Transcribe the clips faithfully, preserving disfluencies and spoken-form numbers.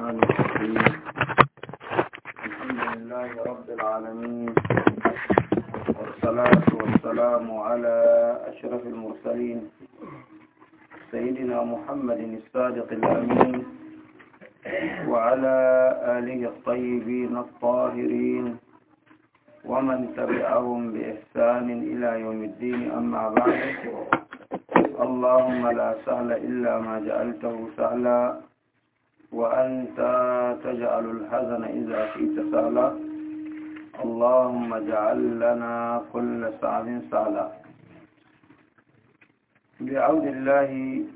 الرحمن الرحيم. الحمد لله رب العالمين، والصلاة والسلام على أشرف المرسلين سيدنا محمد الصادق الأمين وعلى آله الطيبين الطاهرين ومن تبعهم بإحسان إلى يوم الدين. أما بعد، اللهم لا سهل إلا ما جعلته سهلا، وأنت تجعل الحزن إذا شئت سهلا. اللهم اجعل لنا كل صعب سهلا. بعون الله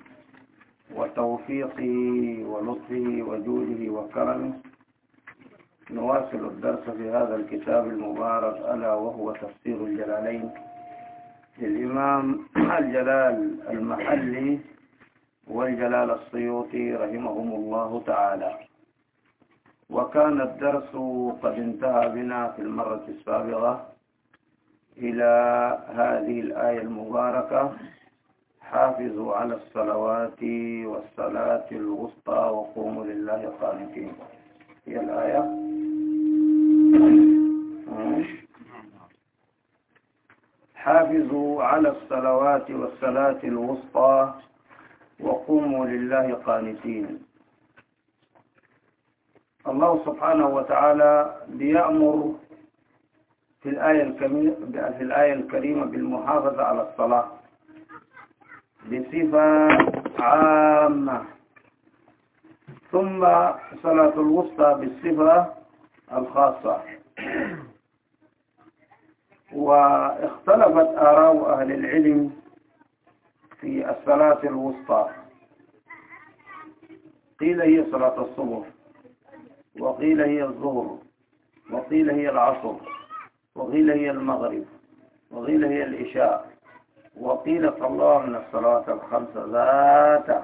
وتوفيقه ولطفه وجوده وكرمه نواصل الدرس في هذا الكتاب المبارك، ألا وهو تفسير الجلالين للإمام الجلال المحلي والجلال السيوطي رحمهم الله تعالى. وكان الدرس قد انتهى بنا في المرة السابقة إلى هذه الآية المباركة: حافظوا على الصلوات والصلاة الوسطى وقوموا لله قانتين. هي الآية حافظوا على الصلوات والصلاة الوسطى وقوموا لله قانتين. الله سبحانه وتعالى بيأمر في الآية الكريمة في الآية الكريمة بالمحافظة على الصلاة بصفة عامة، ثم صلاة الوسطى بالصفة الخاصة. واختلفت آراء أهل العلم في الصلاة الوسطى، قيل هي صلاة الصبح، وقيل هي الظهر، وقيل هي العصر، وقيل هي المغرب، وقيل هي العشاء، وقيل صلى من الصلاة الخمس ذاته.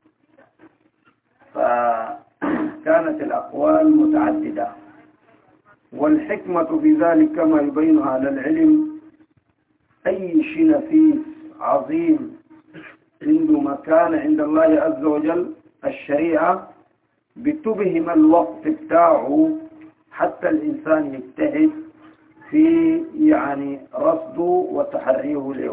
فكانت الأقوال متعددة، والحكمة في ذلك كما يبين أهل العلم أي شيء نفيس عظيم عنده مكان عند الله عز وجل، الشريعة بتبهم الوقت بتاعه حتى الإنسان يجتهد في يعني رصده وتحريه له.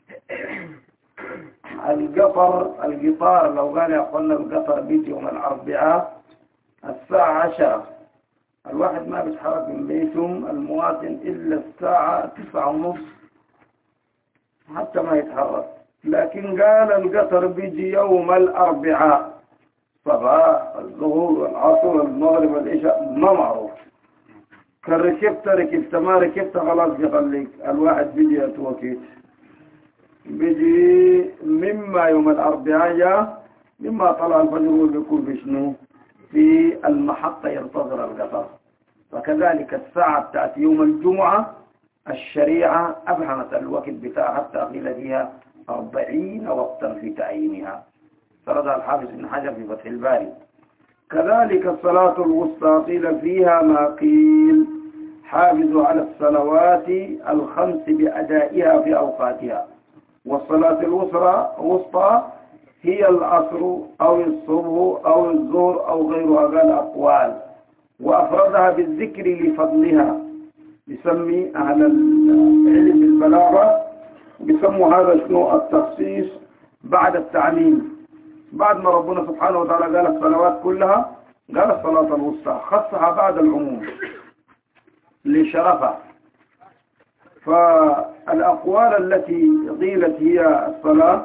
القطر القطار لو قال يا أخوانا القطر بيجي يوم الأربعاء الساعة عشرة، الواحد ما بيتحرك من بيتهم المواطن إلا الساعة تسعة ونص حتى ما يتحرك. لكن قال القطر بيجي يوم الأربعاء صباح الظهر والعصر والمغرب والعشاء، ما معروف. كان ركبت ركبت ما ركبت خلاص يخليك الواحد بيجي يتوكيت، بيجي مما يوم الأربعاء جاء مما طلع الفجر بيكون في شنو في المحطة ينتظر القطر. فكذلك الساعة بتاعت يوم الجمعة الشريعة أبهمت الوقت بتاعها حتى قيل فيها أربعين وقتا في تعيينها، سردها الحافظ بن حجر في فتح الباري. كذلك الصلاة الوسطى قيل فيها ما قيل: حافظوا على الصلوات الخمس بأدائها في أوقاتها. والصلاة الوسطى هي العصر أو الصبح أو الظهر أو غيرها، قال أقوال، وأفردها بالذكر لفضلها. يسمي أهل العلم بالبلاغة بيسموا هذا شنو التخصيص بعد التعميم. بعد ما ربنا سبحانه وتعالى قال الصلوات كلها قال الصلاة الوسطى، خصها بعد العموم لشرفها. فالأقوال التي قيلت هي الصلاة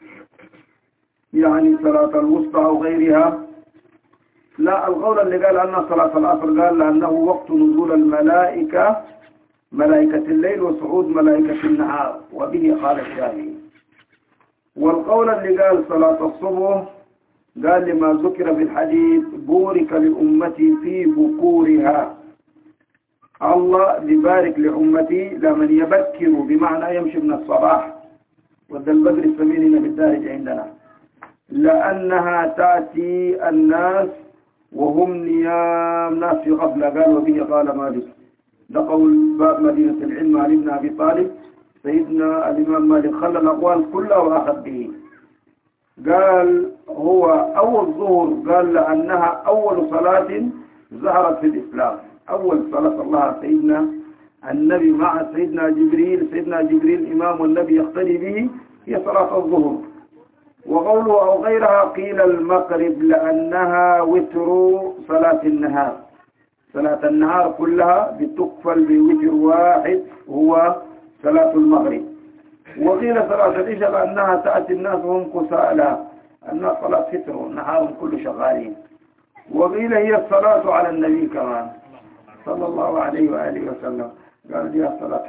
يعني صلاة الوسطى أو غيرها، لا، القول اللي قال أن صلاة العصر قال لأنه وقت نزول الملائكة، ملائكة الليل وصعود ملائكة النهار، وبه قال الشافعي. والقول اللي قال صلاة الصبح قال لما ذكر في الحديث: بورك لأمتي في بكورها، الله ببارك لأمتي لمن يبكر، بمعنى يمشي من الصباح، وذا البدر السمين بالدارج عندنا، لأنها تأتي الناس وهم نيام، ناس في غفلة. قال وبه قال مالك، ده قول باب مدينة العلم علي بن أبي طالب. سيدنا الإمام مالك خلى الأقوال كلها وأخذ به، قال هو أول ظهر، قال لأنها أول صلاة ظهرت في الإسلام، أول صلاة صلىها سيدنا النبي مع سيدنا جبريل، سيدنا جبريل إمام والنبي يقتدي به، هي صلاة الظهر. وقوله أو غيرها قيل المغرب لأنها وتر صلاة النهار، صلاة النهار كلها بتكفل بوتر واحد هو صلاة المغرب. وقيل صلاة العشاء لأنها تأتي الناس وهم كسالى، أنها صلاة فتر والنهار كله شغالين. وقيل هي الصلاة على النبي كمان صلى الله عليه وآله وسلم، قال لي الصلاة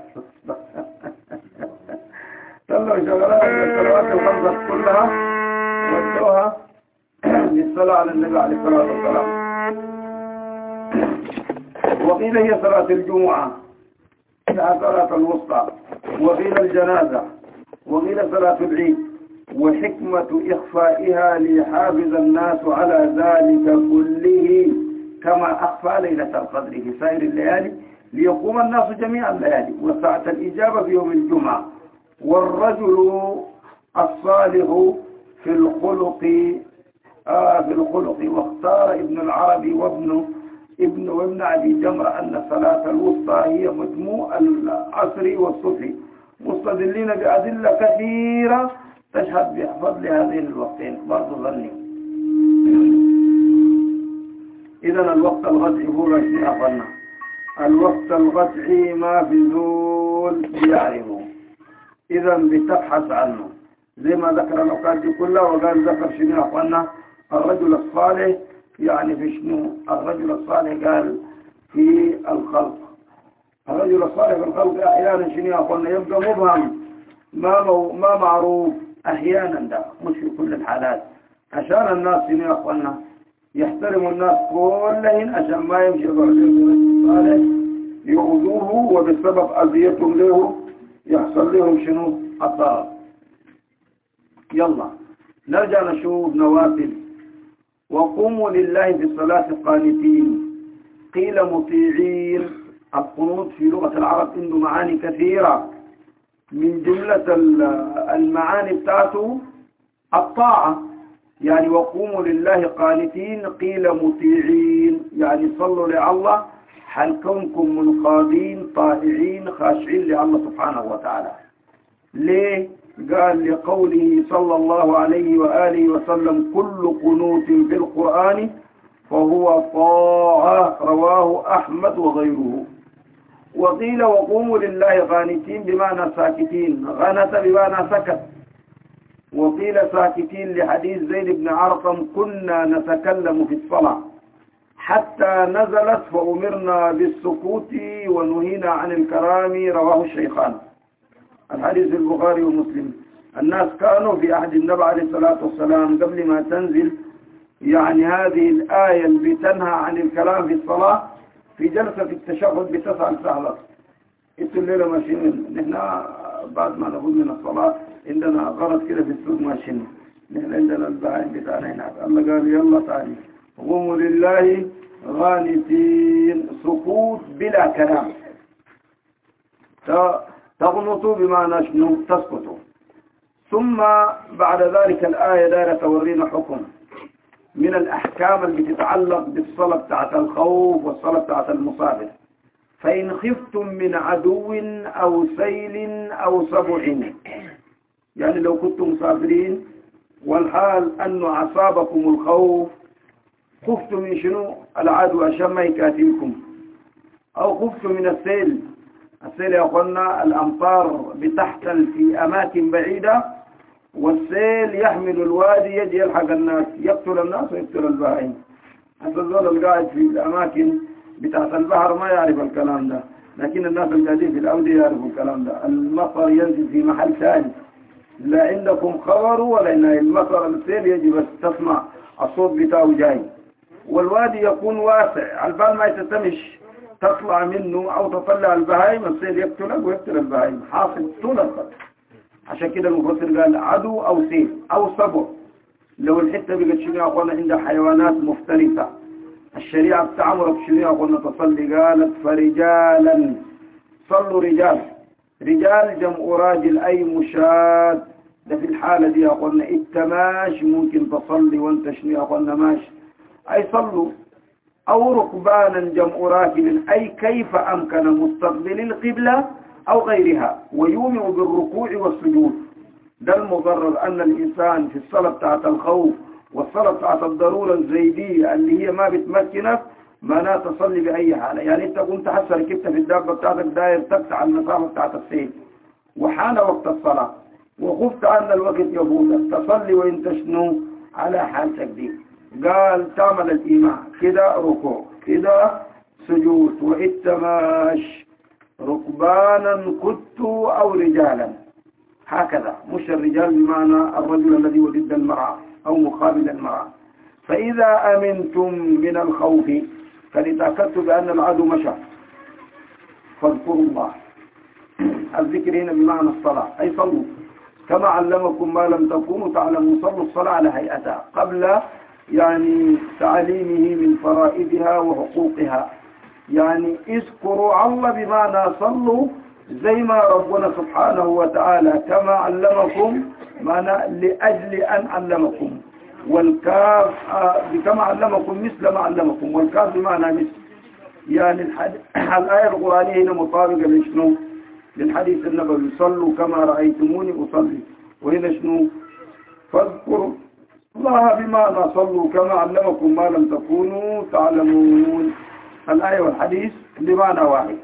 صلوا شغلات الصلوات الخمسة كلها ودوها للصلاة على النبي عليه الصلاة والسلام. وقيل هي صلاة الجمعة، صلاة الوسطى، وقيل الجنازة، وقيل صلاة العيد. وحكمة إخفائها ليحافظ الناس على ذلك كله كما أخفى ليلة القدر في سائر الليالي، ليقوم الناس جميع الليالي. وساعة الإجابة في يوم الجمعة. والرجل الصالح في الخلق آه في الخلق. واختار ابن العربي وابن ابن وابن أبي جمرة أن الصلاة الوسطى هي مجموع العصر والصبح، مستدلين بأدلة كثيرة تشهد بفضل هذين الوقتين. برضو ظني إذن الوقت الغدعي هو رشني أخوانا، الوقت الغدعي ما في زول بيعرفه، إذن بتبحث عنه زي ما ذكر الأوقات دي كلها. وقال ذكر شنو أخوانا الرجل الصالح، يعني في شنو الرجل الصالح؟ قال في الخلق. الرجل الصالح في الخلق أحيانا شنو أخوانا يبقى مبهم، ما ما معروف أحيانا، ده مش في كل الحالات، عشان الناس شنو أخوانا يحترموا الناس كلهم، عشان ما يمشي الرجل الصالح يؤذوه وبسبب أذيتهم له يحصل لهم شنو الضرر. يلا نرجع نشوف نوافل. وقوموا لله في الصلاة قانتين، قيل مطيعين. القنوت في لغة العرب عنده معاني كثيرة، من جملة المعاني بتاعته الطاعة، يعني وقوموا لله قانتين قيل مطيعين، يعني صلوا لله حال كونكم منقادين طائعين خاشعين لله سبحانه وتعالى. ليه؟ قال لقوله صلى الله عليه وآله وسلم كل قنوت في القرآن فهو طاعة، رواه أحمد وغيره. وقيل وقوموا لله قانتين بمعنى ساكتين، غنت بمعنى سكت. وقيل ساكتين لحديث زيد بن عرقم كنا نتكلم في الصلاة حتى نزلت فأمرنا بالسكوت ونهينا عن الكلام، رواه الشيخان. الحديث في البخاري ومسلم. الناس كانوا في عهد النبي عليه الصلاة والسلام قبل ما تنزل يعني هذه الآية اللي بتنهى عن الكلام في الصلاة في جلسة التشهد بتسعة سهلة. انتوا الليلة ماشيين، نحن بعد ما نقول من الصلاة عندنا غرض كده في السوق ماشيين، نحن عندنا البهائم بتاعنا هناك. الله قال يلا تعالي قوموا لله غانتين، سكوت بلا كلام. تغنطوا بمعنى شنو؟ تسكتوا. ثم بعد ذلك الآية دائرة تورينا حكم من الأحكام اللي بتتعلق بالصلاة بتاعت الخوف والصلاة بتاعت المصابر. فإن خفتم من عدو أو سيل أو سبع، يعني لو كنتم مسافرين والحال أنه عصابكم الخوف، خفتم من شنو؟ العدو عشان ما يكاتلكم، أو خفتم من السيل. السيل يا أخوانا الأمطار بتحتل في أماكن بعيدة، والسيل يحمل الوادي يجي يلحق الناس، يقتل الناس ويقتل البهائم. هذا الزول القاعد في الأماكن بتاعت البحر ما يعرف الكلام ده، لكن الناس القاعدين في الأودية يعرفوا الكلام ده. المطر ينزل في محل ثاني، لا عندكم خبر ولا إن المطر السيل يجي بس تسمع الصوت بتاعه جاي. والوادي يكون واسع، البال ما يتتمش تطلع منه أو تطلع البهائم، السيل يقتلك ويقتل البهائم، حاصل طول الخط. عشان كده المفسر قال عدو أو سيل أو سبع. لو الحتة بقت شنو يا أخوانا عندها حيوانات مفترسة، الشريعة بتعمرك شنو يا أخوانا تصلي؟ قالت فرجالا، صلوا رجال. رجال جمع راجل أي مشاد، ده في الحالة دي قلنا التماش ممكن تصلي وانت شنو قلنا ماشي أي صلوا، أو ركبانا جمع راكب أي كيف أمكن مستقبل القبلة أو غيرها ويومئ بالركوع والسجود. ده المضرر أن الإنسان في الصلاة بتاعت الخوف والصلاة بتاعت الضرورة الزيدية اللي هي ما بتمكنك ما لا تصلي بأي حالة. يعني أنت كنت حاسة ركبت في الدابة بتاعتك داير تقطع المسافة بتاعت السير وحان وقت الصلاة وخفت أن الوقت يفوتك تصلي وانت شنو على حالتك دي. قال تعمل الإيمان كده ركوع كده سجود وإتماش ركبانا كنت أو رجالا هكذا، مش الرجال بمعنى الرجل الذي ضد المرأة أو مقابل المرأة. فإذا أمنتم من الخوف فلتأكدوا بأن العدو مشى فاذكروا الله. الذكر هنا بمعنى الصلاة أي صلوا كما علمكم ما لم تكونوا تعلموا. صلوا الصلاة على هيئتها قبل يعني تعليمه من فرائضها وحقوقها. يعني اذكروا الله بمعنى صلوا زي ما ربنا سبحانه وتعالى كما علمكم معنى لأجل أن علمكم، والكاف كما علمكم مثل ما علمكم، والكاف بمعنى مثل. يعني الآية القرآنية هنا مطابقة لشنو للحديث النبوي صلوا كما رأيتموني أصلي. وهنا شنو فاذكروا الله بمعنى صلوا كما علمكم ما لم تكونوا تعلمون. الآية والحديث بمعنى واحد.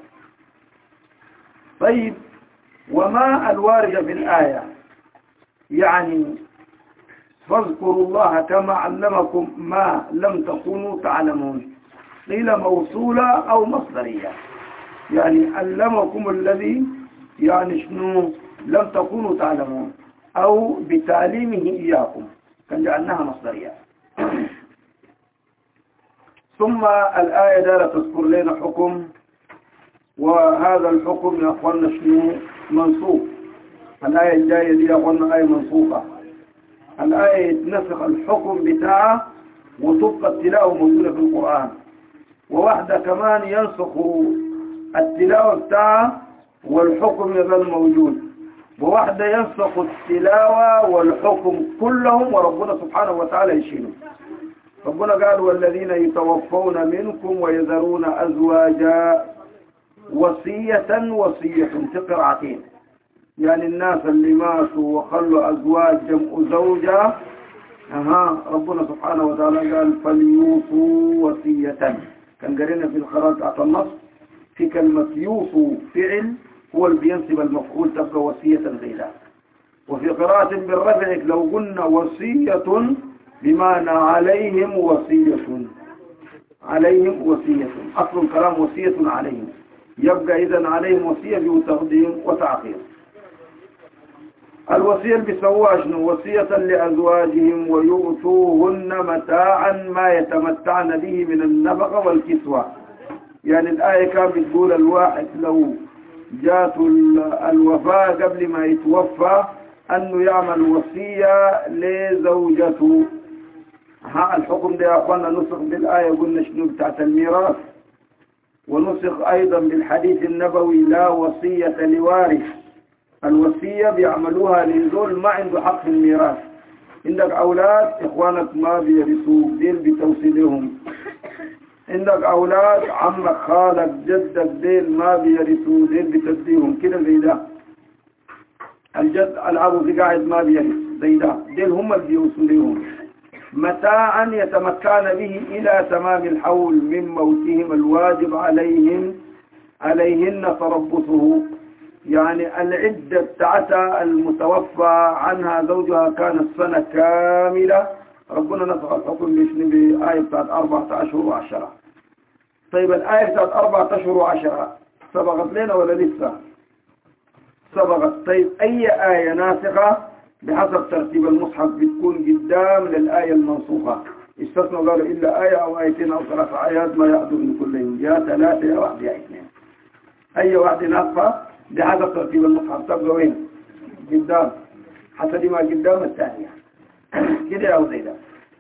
طيب وما الوارد في الآية يعني فاذكروا الله كما علمكم ما لم تكونوا تعلمون، قيل موصولة أو مصدرية. يعني علمكم الذي يعني شنو لم تكونوا تعلمون أو بتعليمه إياكم كان جعلناها مصدرية. ثم الآية دارة تذكر لنا حكم، وهذا الحكم يا أخوانا شنو منصوب. الآية الجاية دي يا أخوانا آية منصوبة. الآية نسخ الحكم بتاعه وتبقى التلاوة موجودة في القرآن، وواحدة كمان ينسخ التلاوة بتاعه والحكم يظل موجود، وواحدة ينسخ التلاوة والحكم كلهم وربنا سبحانه وتعالى يشيله. ربنا قال والذين يتوفون منكم ويذرون أزواجا وصية وصية في قراءتين. يعني الناس اللي ماتوا وخلوا أزواج جمع زوجة أها ربنا سبحانه وتعالى قال فليوصوا وصية. كان قرينا في القراءة النص في كلمة يوصوا فعل هو اللي بينسب المفعول تبقى وصية غيرها. وفي قراءة بالرفع لو قلنا وصية بمعنى عليهم وصية عليهم وصية أصل الكلام وصية عليهم، يبقى إذن عليهم وصية بتقديم وتأخير. الوصية اللي بيسووها شنو وصية لأزواجهم ويؤتوهن متاعا ما يتمتعن به من النفقة والكسوة. يعني الآية كانت بتقول الواحد لو جات الوفاة قبل ما يتوفى أنه يعمل وصية لزوجته. ها الحكم ده يا أخوانا نسخ بالآية قلنا شنو بتاعت الميراث، ونسخ أيضا بالحديث النبوي لا وصية لوارث. الوصية بيعملوها لذول ما عنده حق في الميراث. عندك أولاد إخوانك ما بيرثوا ديل بتوصيلهم، عندك أولاد عمك خالك جدك ديل ما بيرثوا ديل بتديهم كده زي ده. الجد الأبو في قاعد ما بيرث زي ده ديل هم اللي بيوصوا لهم. متاعا يتمكن به إلى تمام الحول من موتهم الواجب عليهم عليهن تربصه. يعني العدة بتاعتها المتوفى عنها زوجها كانت سنة كاملة. ربنا نسخ الحكم بشنو بآية بتاعت أربعة أشهر وعشرة. طيب الآية بتاعت أربعة أشهر وعشرة سبقت لنا ولا لسه؟ سبقت. طيب أي آية ناسخة بحسب ترتيب المصحف بتكون قدام للآية المنسوخة؟ استثنوا قالوا إلا آية أو آيتين أو ثلاث آيات ما يعدوا من كلهم، يا ثلاثة يا واحد يا اثنين. أي واحدة ناسخة بحسب ترتيب المصحف تبقى وين؟ قدام، حسب ما قدام الثانية كده أو زي ده.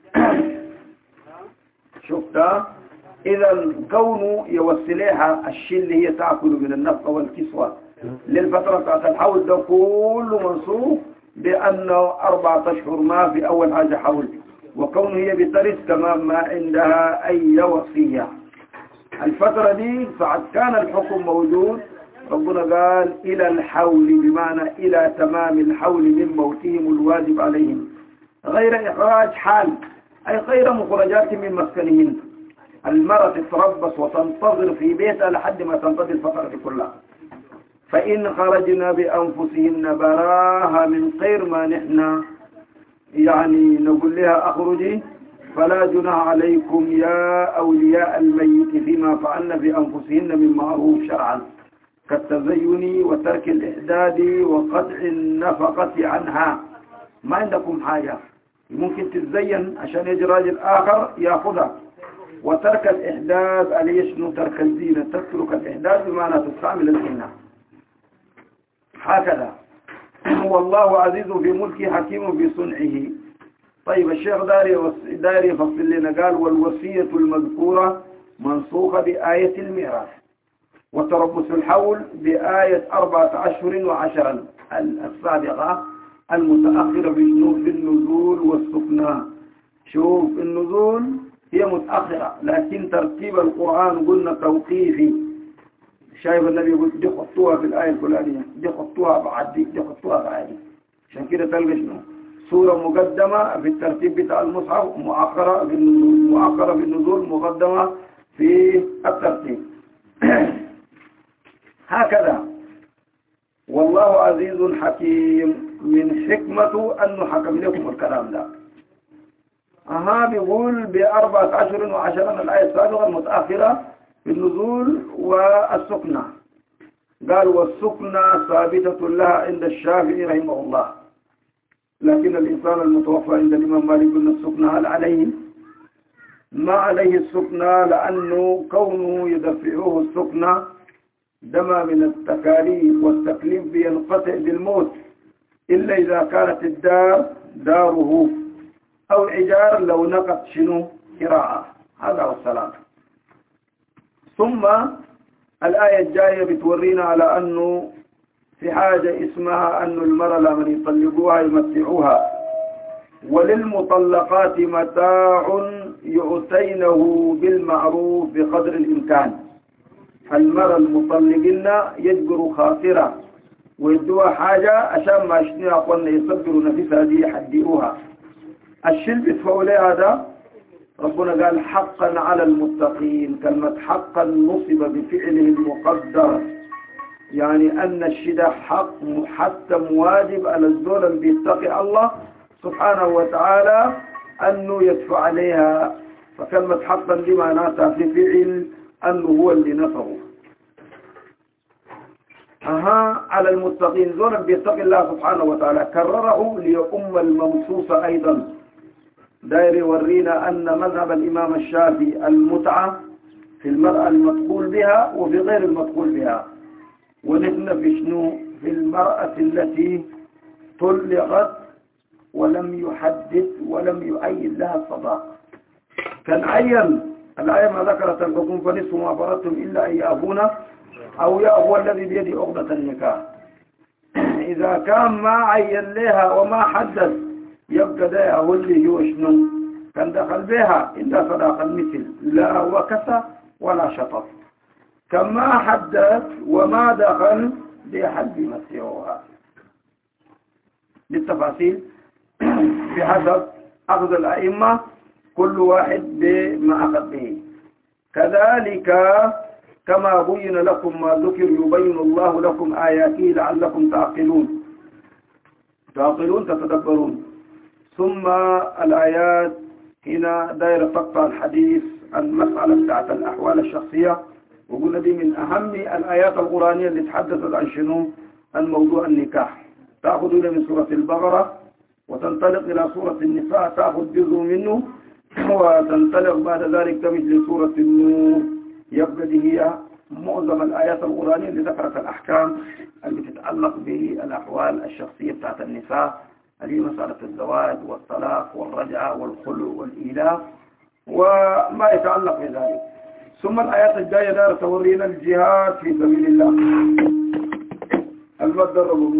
شفتها؟ إذا كونه يوصلها الشيء اللي هي تأكل من النفقة والكسوة للفترة بتاعت الحول ده كله منصوب بأنه أربعة أشهر ما في أول حاجة حول، وكونه هي بترث تمام ما عندها أي وصية. الفترة دي فعد كان الحكم موجود، ربنا قال إلى الحول، بمعنى إلى تمام الحول من موتهم الواجب عليهم، غير إخراج حال، أي غير مخرجات من مسكنهن. المرأة تتربص وتنتظر في بيتها لحد ما تنقضي الفترة كلها. فإن خرجنا بأنفسهن براها من غير ما نحن يعني نقول لها أخرجي، فلا جناح عليكم يا أولياء الميت فيما فعلن بأنفسهن من معروف شرعا، كالتزين وترك الإحداد وقطع النفقة عنها. ما عندكم حاجة ممكن تتزين عشان يجي راجل آخر يأخذها، وترك الإحداد عليه يشنو ترك الزينة، تترك الإحداد بمعنى تستعمل الزينة. هكذا والله عزيز في ملكه حكيم في صنعه. طيب الشيخ داري داري يفصل لنا قال والوصية المذكورة منسوخة بآية الميراث، وتربص الحول بآية أربعة أشهر وعشرا السابقة المتأخرة في النزول والسكنى. شوف النزول هي متأخرة، لكن ترتيب القرآن قلنا توقيفي. شايف النبي يقول دي خطوها في الآية الفلانية، دي خطوها بعد دي، دي خطوها بعد دي. عشان كده تلقى شنو سورة مقدمة في الترتيب بتاع المصحف، مؤخرة في النزول، مؤخرة في النزول، مقدمة في الترتيب. هكذا والله عزيز حكيم، من حكمته أنه حكم لكم الكلام ده. أها بيقول بأربعة أشهر وعشرا الآية السابقة المتأخرة في النزول والسكنة. قال والسكنة ثابتة لها عند الشافعي رحمه الله، لكن الإنسان المتوفى عند الإمام مالك أن السكنة هل عليه؟ ما عليه السكنة، لأنه كونه يدفعوه السكنة دم من التكاليف، والتكليف بينقطع بالموت إلا إذا كانت الدار داره، أو عجار لو نقص شنو كراءة. هذا هو السلام. ثم الآية الجاية بتورينا على أنه في حاجة اسمها أن المرأة لمن يطلقوها يمتعوها، وللمطلقات متاع يعطينه بالمعروف بقدر الإمكان. المرأة المطلقين يجبروا خاطرة ويدوها حاجة عشان ما يشنيها قلنا يصبروا نفسها دي يحدئوها. الشل بتفولي هذا ربنا قال حقا على المتقين. كلمة حقا نصب بفعله المقدر، يعني أن الشدة حق محتم واجب على الزول اللي بيتقي الله سبحانه وتعالى أنه يدفع عليها. فكلمة حقا دي معناتها في فعل أنه هو اللي نصبه. أها على المتقين زول بيتقي الله سبحانه وتعالى، كرره ليؤم الممسوسة أيضا. داير يورينا أن مذهب الإمام الشافعي المتعة في المرأة المدخول بها وفي غير المدخول بها، ونحن في شنو في المرأة التي طلقت ولم يحدد ولم يعين لها الصداق. كان عين الآية ما ذكرت الحكم فنصف ما فرضتم إلا أن يأبونا أو يأبو الذي بيده عقدة النكاح. إذا كان ما عين لها وما حدد يبقى ده هو اللي هو شنو كان دخل بها إلا صداق المثل، لا وكسى ولا شطط. كما حدد وما دخل بحد مسيحها. للتفاصيل بحسب أخذ الأئمة كل واحد بما أخذ به. كذلك كما بين لكم ما ذكر يبين الله لكم آياته لعلكم تعقلون تعقلون تتدبرون. ثم الآيات هنا دائرة تقطع الحديث عن مسألة بتاعت الأحوال الشخصية، وقلنا دي من أهم الآيات القرآنية اللي تحدثت عن شنو عن موضوع النكاح. تأخذ من سورة البقرة وتنطلق إلى سورة النساء، تأخذ جزء منه وتنطلق بعد ذلك مثل سورة النور. يبقى دي هي معظم الآيات القرآنية اللي ذكرت الأحكام اللي تتعلق بالأحوال الشخصية بتاعت النساء، اللي هي مسألة الزواج والطلاق والرجعة والخلو والإيلاء وما يتعلق بذلك. ثم الآيات الجاية دار تورينا الجهاد في سبيل الله. المدرب ابنه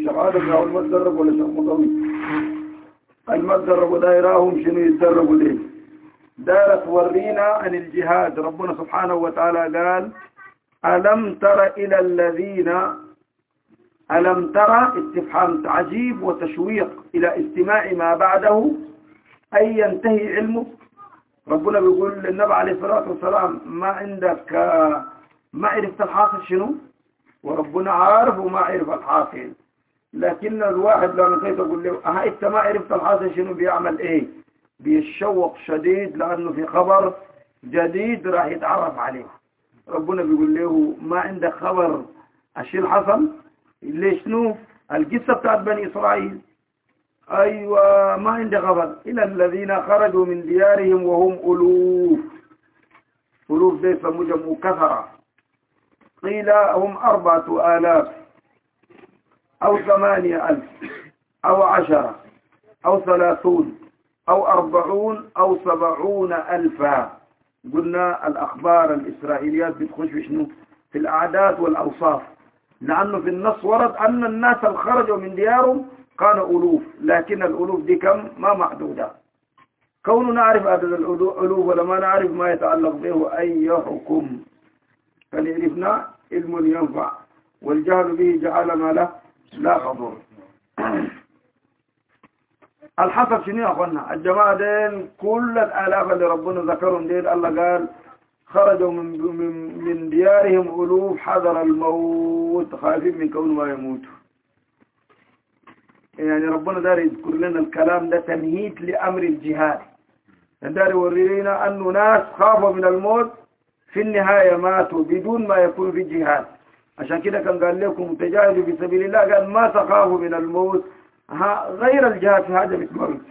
شغالك أول ما تدرب ولا شغل مضوي أي ما تدربوا دايراهم شنو يتدربوا ليه دايرة تورينا عن الجهاد. ربنا سبحانه وتعالى قال ألم تر إلى الذين ألم ترى استفهام تعجيب وتشويق إلى استماع ما بعده أي ينتهي علمه. ربنا بيقول للنبي عليه الصلاة والسلام ما عندك ما عرفت الحاصل شنو، وربنا عارف وما عرف الحاصل، لكن الواحد لما كنت أقول له ها أنت ما عرفت الحاصل شنو بيعمل إيه، بيتشوق شديد لأنه في خبر جديد راح يتعرف عليه. ربنا بيقول له ما عندك خبر الشيء حصل ليش شنو القصة بتاعت بني إسرائيل. أيوة ما عندي خبر. إلى الذين خرجوا من ديارهم وهم ألوف، ألوف دي سموجة كثرة، قيل هم أربعة آلاف أو ثمانية ألف أو عشرة أو ثلاثون أو أربعون أو سبعون ألفا. قلنا الأخبار الإسرائيليات بتخش في شنو في الأعداد والأوصاف، لأنه في النص ورد أن الناس اللي خرجوا من ديارهم كانوا ألوف، لكن الألوف دي كم ما محدودة. كوننا نعرف عدد الألوف ولا ما نعرف ما يتعلق به أي حكم، فلعرفنا علم ينفع والجهل به جعل ما له لا حضور. الحصر شنو يا أخوانا؟ الجماعة دين كل الآلاف اللي ربنا ذكرهم دين الله قال خرجوا من من من ديارهم ألوف حذر الموت، خايفين من كون ما يموتوا. يعني ربنا دار يذكر لنا الكلام ده تمهيد لأمر الجهاد، دار يورينا أنه ناس خافوا من الموت في النهاية ماتوا بدون ما يكون في جهاد. عشان كده كان قال لكم تجاهدوا في سبيل الله، قال ما تخافوا من الموت غير الجهاد في حاجة بتموت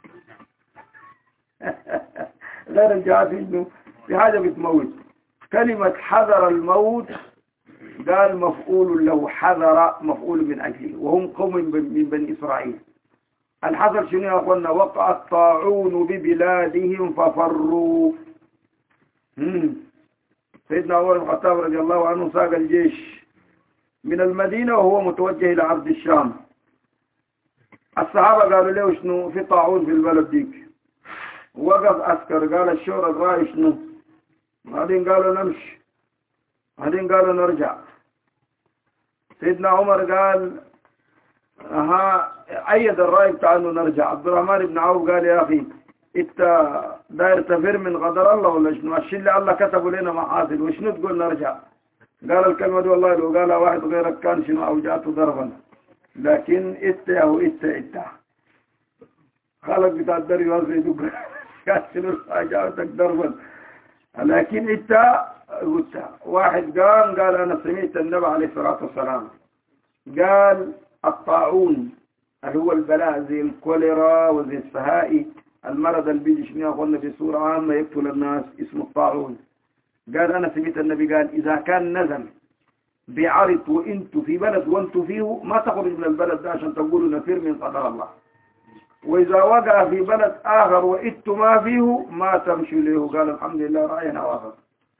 غير الجهاد في حاجة بتموت. كلمة حذر الموت قال مفعول له، حذر مفعول من أجله، وهم قوم من بني إسرائيل. الحذر شنو يا أخوانا؟ وقع الطاعون ببلادهم ففروا. مم. سيدنا عمر بن الخطاب رضي الله عنه ساق الجيش من المدينة وهو متوجه إلى أرض الشام. الصحابة قالوا له شنو في طاعون في البلد ديك، وقف عسكر قال الشورى الرأي شنو، بعدين قالوا نمشي، بعدين قالوا نرجع. سيدنا عمر قال ها أيد الرأي بتاع انه نرجع. عبد الرحمن بن عوف قال يا أخي انت داير تفر من قدر الله ولا شنو؟ الشيء اللي الله كتبه لنا محاصل وشنو تقول نرجع؟ قال الكلمة دي والله لو قالها واحد غيرك كان شنو أوجعته ضربا، لكن انت يا هو انت انت خلق بتاع الدري وزي يدق قال شنو أوجعتك ضربا، لكن انت قلت. واحد قام قال أنا سمعت النبي عليه الصلاة والسلام قال الطاعون اللي هو البلاء زي الكوليرا وزي السهائي، المرض اللي بيجي شنو قلنا في صورة عامة يقتل الناس اسمه الطاعون. قال أنا سمعت النبي قال إذا كان نزل بعرض وانتوا في بلد وانتوا فيه ما تخرج من البلد ده عشان تقولوا نفر من قدر الله، وإذا وقع في بلد آخر وإنتوا ما فيه ما تمشوا له. قال الحمد لله رأينا وافق.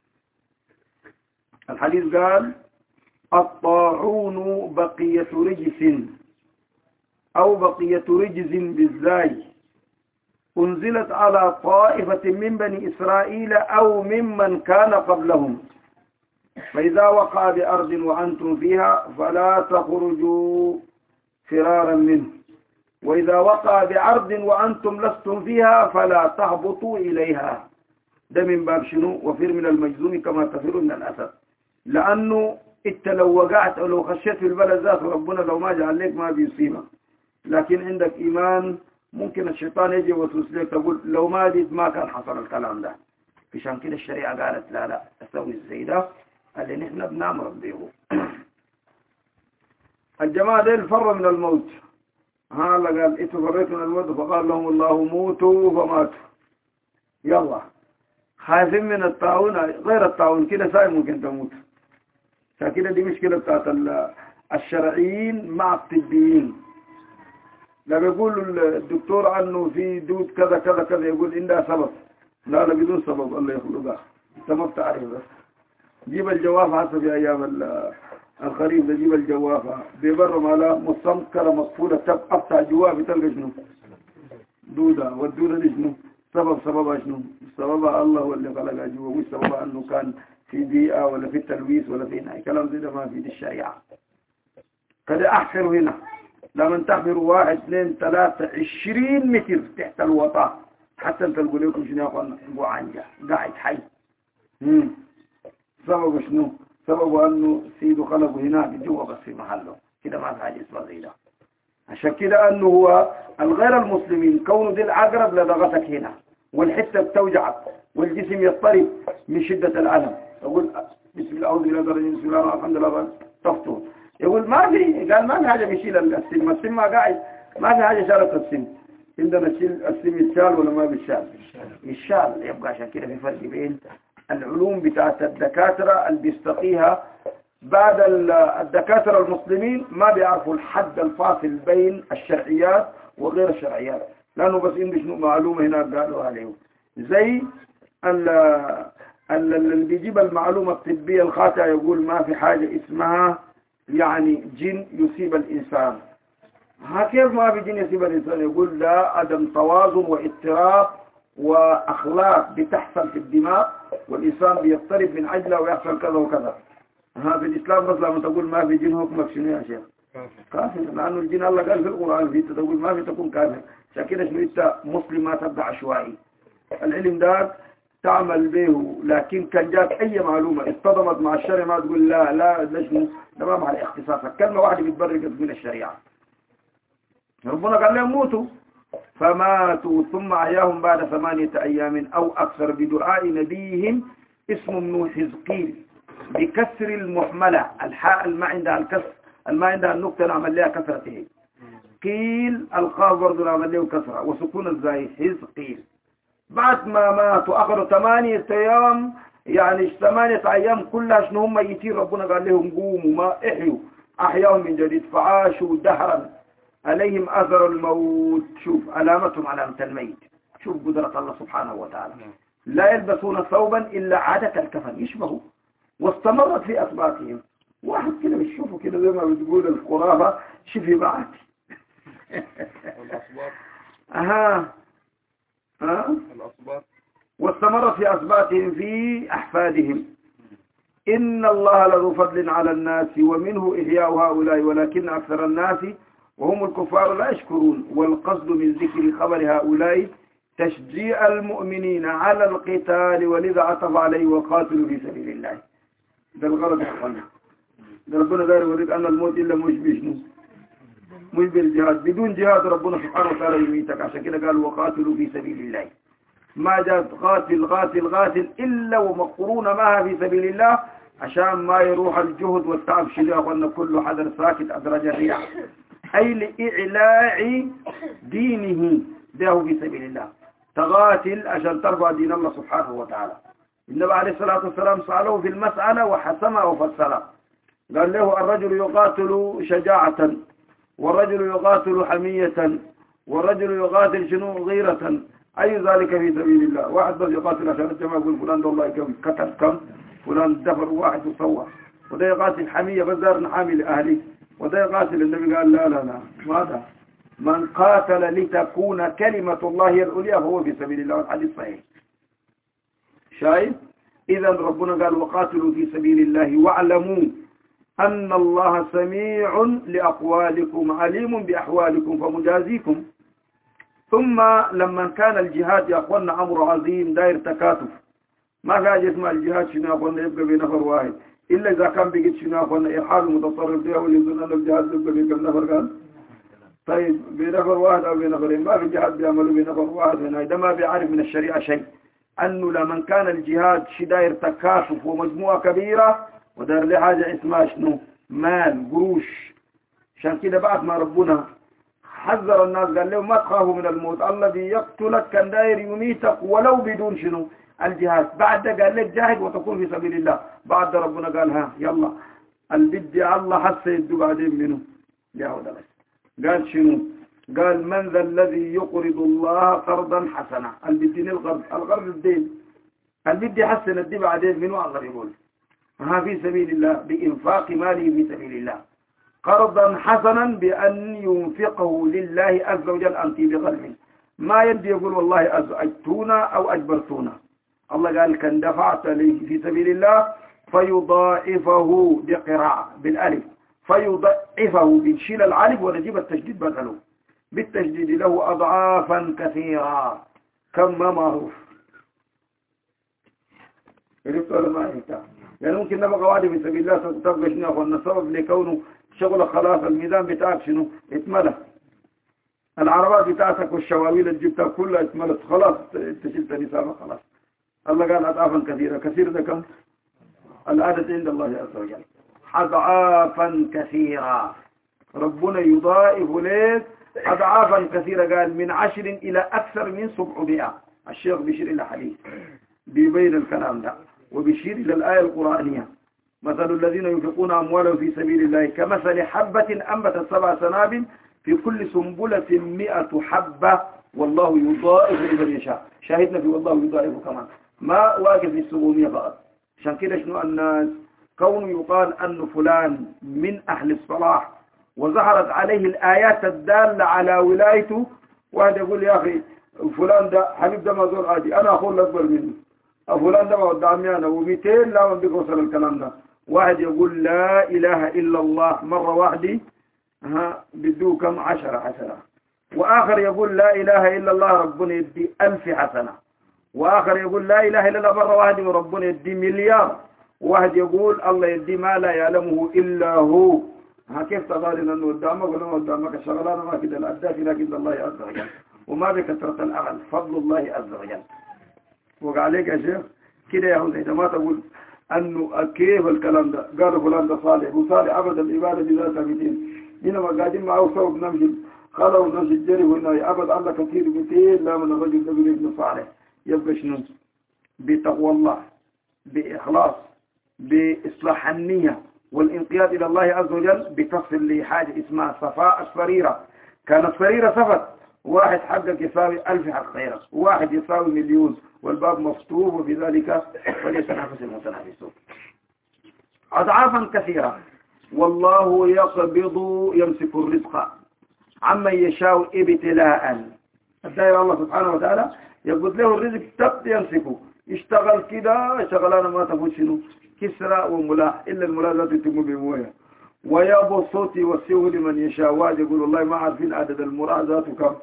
الحديث قال الطاعون بقية رجس أو بقية رجز بالزاي أنزلت على طائفة من بني إسرائيل أو ممن كان قبلهم، فإذا وقع بأرض وأنتم فيها فلا تخرجوا فرارا منه، وإذا وقع بعرض وأنتم لستم فيها فلا تهبطوا إليها. ده من باب شنو؟ وفر من المجذوم كما تفر من الأسد. لأنه انت لو وقعت أو لو خشيت في البلد ذات ربنا لو ما جعل لك ما بيصيبك، لكن عندك إيمان ممكن الشيطان يجي وسوس لك تقول لو ما جيت ما كان حصل الكلام ده. عشان كده الشريعة قالت لا لا أسوي زي ده اللي نحن بنامر به. الجماعة دي الفر من الموت، ها الله قال إنتوا فريتوا من الموت فقال لهم الله موتوا فماتوا. يلا خايفين من الطاعون، غير الطاعون كده ساي ممكن تموت. فكده دي مشكلة بتاعت الشرعيين مع الطبيين. لما يقول الدكتور عنه في دود كذا كذا كذا يقول إن ده سبب، لا لا بدون سبب الله يخلقها، انت ما بتعرف بس جيب الجواب حسب أيام الخريف نجيب الجوافة بيبرم على مستنكرة مصفولة تبقى جوافة تلقى شنو دودة والدودة شنو سبب سببها شنو سببها الله هو اللي خلقها جوا مش سببها أنه كان في بيئة ولا في التلويث ولا في نهاية كلام زي ده ما في دي الشريعة. قد أحفر هنا لما تحفر واحد اثنين ثلاثة عشرين متر تحت الوطاء حتى انت تقول لكم شنو يا اخوانا بوعنجة قاعد حي. مم. سببه شنو سببه أنه سيده خلقه هناك جوا بس في محله كده ما في حاجة اسمها زي ده. عشان كده أنه هو الغير المسلمين كونه دي العقرب لدغتك هنا والحتة بتوجعك والجسم يضطرب من شدة الألم يقول بسم الله أعوذ بالله بسم الله الحمد لله طفتوا يقول ما في قال ما في حاجة بيشيل السم السم ما قاعد ما في حاجة شالت السم عندنا السم السم يتشال ولا ما بيشال يشال يبقى عشان كده في فرق بين العلوم بتاعت الدكاترة اللي بيستقيها بعد الدكاترة المسلمين ما بيعرفوا الحد الفاصل بين الشرعيات وغير الشرعيات لأنه بس عندي شنو معلومة هنا قالوا عليه زي اللي بيجيب المعلومة الطبية الخاطئة يقول ما في حاجة اسمها يعني جن يصيب الإنسان. ها كيف ما في جن يصيب الإنسان يقول لا عدم توازن واضطراب وأخلاق بتحصل في الدماغ والإنسان بيضطرب من عجلة ويحصل كذا وكذا. ها في الإسلام بس لما تقول ما في جن حكمك شنو يا شيخ كافر لأنه الجن الله قال في القرآن في تقول ما في تكون كافر عشان كده شنو انت مسلم ما تبقى عشوائي. العلم ده تعمل به لكن كان جات أي معلومة اصطدمت مع الشرع ما تقول لا لا ليش ده ما مع الاختصاص كلمة واحدة بتبرق من الشريعة. ربنا قال لهم موتوا فماتوا ثم أحياهم بعد ثمانية أيام أو أكثر بدعاء نبيهم اسمه ابن حزقيل بكسر المحملة الحاء الما عندها الكسر الما عندها النقطة نعمل لها كسرته قيل القاف برضه نعمل له كسرة وسكون الزاي حزقيل. بعد ما ماتوا أخذوا ثمانية أيام يعني ثمانية أيام كلها شنو هم ميتين ربنا قال لهم قوموا ما احيوا أحياهم من جديد فعاشوا دهرا عليهم أثر الموت. شوف علامتهم علامة الميت. شوف قدرة الله سبحانه وتعالى لا يلبسون ثوبا إلا عادة الكفن يشبهوا واستمرت في أثباتهم. واحد كده بيشوفوا كده زي ما بتقول القرافة شفي بعد أها ها واستمرت في أثباتهم في أحفادهم. إن الله لذو فضل على الناس ومنه إحياء هؤلاء ولكن أكثر الناس وهم الكفار لا يشكرون. والقصد من ذكر خبر هؤلاء تشجيع المؤمنين على القتال ولذا عطف عليه وقاتلوا في سبيل الله. ده الغرض يا أخوانا. ده ربنا داير يوريك أن الموت إلا مش بشنو مش بالجهاد بدون جهاد ربنا سبحانه وتعالى يميتك. عشان كده قال وقاتلوا في سبيل الله ما جاءت قاتل قاتل قاتل إلا ومقرون معها في سبيل الله عشان ما يروح الجهد والتعب شديد وأن كل حذر ساكت أدرج الرياح أي لإعلاء دينه ده في سبيل الله تقاتل عشان ترفع دين الله سبحانه وتعالى. النبي عليه الصلاة والسلام سأله في المسألة وحسمها وفصلها قال له الرجل يقاتل شجاعة والرجل يقاتل حمية والرجل يقاتل شنو غيرة أي ذلك في سبيل الله. واحد بس يقاتل عشان الجماعة يقول فلان ده والله كم قتل كم فلان دفر واحد وصوى وده يقاتل حمية بس دار نحامي لأهلي وده يقاتل. النبي قال لا لا لا ماذا من قاتل لتكون كلمة الله العليا فهو في سبيل الله. الحديث صحيح. شايف إذا ربنا قال وقاتلوا في سبيل الله واعلموا أن الله سميع لأقوالكم عليم بأحوالكم فمجازيكم. ثم لما كان الجهاد يا أخوانا أمر عظيم داير تكاتف ما قاعد يسمع الجهاد شنو يا أخوانا يبقى بنفر واحد إلا إذا كان بيجي شنو يا أخوانا إرحال متصرف ده واللي يظن أن الجهاد يبقى بكم نفر قال طيب بنفر واحد أو بنفرين ما في جهاد بيعملوا بنفر واحد هنا إذا ما بيعرف من الشريعة شيء أنه لما كان الجهاد شي داير تكاتف ومجموعة كبيرة ودار لي حاجة اسمها شنو مال قروش. عشان كده بعد ما ربنا حذر الناس قال لهم ما تخافوا من الموت الذي يقتلك كان داير يميتك ولو بدون شنو الجهاد. بعد قال لك جاهد وتكون في سبيل الله. بعد ربنا قال ها يلا البدي الله حس يدو بعدين منه جاهد بس قال شنو قال من ذا الذي يقرض الله قرضا حسنا البدين القرض القرض الدين البدي حسن الدين بعدين منه الله يقول ها في سبيل الله بإنفاق ماله في سبيل الله قرضا حسنا بأن ينفقه لله عز وجل أنت بقلبه ما يدي يقول والله أزعجتونا أو أجبرتونا. الله قال كان دفعت لي في سبيل الله فيضاعفه بقراءة بالألف فيضاعفه بنشيل العلف ونجيب التشديد بدله بالتشديد له أضعافا كثيرة كم ما معروف عرفت ولا ما عرفت؟ يعني ممكن نبقى قواعد في سبيل الله تبقى شنو أخونا السبب لكونه شغل خلاص الميزان بتاعك شنو اتملى العربات بتاعتك والشواويل اللي جبتها كلها اتملت خلاص انت شلت نسابة خلاص. الله قال أضعافا كثيرة كثير ده كم العدد عند الله عز وجل أضعافا كثيرة ربنا يضاعف لك أضعافا كثيرة قال من عشر إلى أكثر من سبعمائة. الشيخ بيشير إلى حديث بيبين الكلام ده وبيشير إلى الآية القرآنية مثل الذين ينفقون أموالهم في سبيل الله كمثل حبة أنبتت سبع سنابل في كل سنبلة مئة حبة والله يضاعف لمن يشاء. شاهدنا في والله يضاعف كمان ما واقف في السبعمية فقط. عشان كده شنو الناس كونه يقال أن فلان من أهل الصلاح وظهرت عليه الآيات الدالة على ولايته واحد يقول يا أخي فلان ده حبيب ده مزور عادي أنا أقول أكبر منه فلان ده قدامي أنا ومئتين لا من بيوصل الكلام ده. واحد يقول لا إله إلا الله مرة واحدة ها بدو كم عشرة حسنة وآخر يقول لا إله إلا الله ربنا يدي ألف حسنة وآخر يقول لا إله إلا الله مرة واحدة وربنا يدي مليار. واحد يقول الله يدي ما لا يعلمه إلا هو. ها كيف تظاهرين أنه قدامك ولا ما قدامك الشغلانة ما كده الأداء في لكن الله عز وجل وما بكثرة الأغل فضل الله عز وجل. وقع عليك يا شيخ كده يا هوزي إذا ما تقول أنه كيف الكلام ده قالوا فلان ده صالح وصالح أبدا العبادة بذاتها مئتين إنما قاعدين معه صوب نمشي خلوا نمشي الجري هنا أبد الله كثير مئتين لا من الرجل ده ابن صالح. يبقى شنو بتقوى الله بإخلاص بإصلاح النية والانقياد إلى الله عز وجل بتصل لحاجة اسمها صفاء السريرة. كانت سريرة صفت واحد حقك يساوي ألف حق غيرك واحد يساوي مليون والباب مفتوح وفي ذلك فليتنافس المتنافسون. أضعافا كثيرة والله يقبض يمسك الرزق عمن يشاء ابتلاء. الدائرة الله سبحانه وتعالى يقبض له الرزق تبت يمسكه يشتغل كده شغلانه ما تفوت شنو كسرى وملاح إلا الملاذات يتم بمويه ويبسط يوسيه لمن يشاء. واحد يقول والله ما عارفين عدد المراذات كم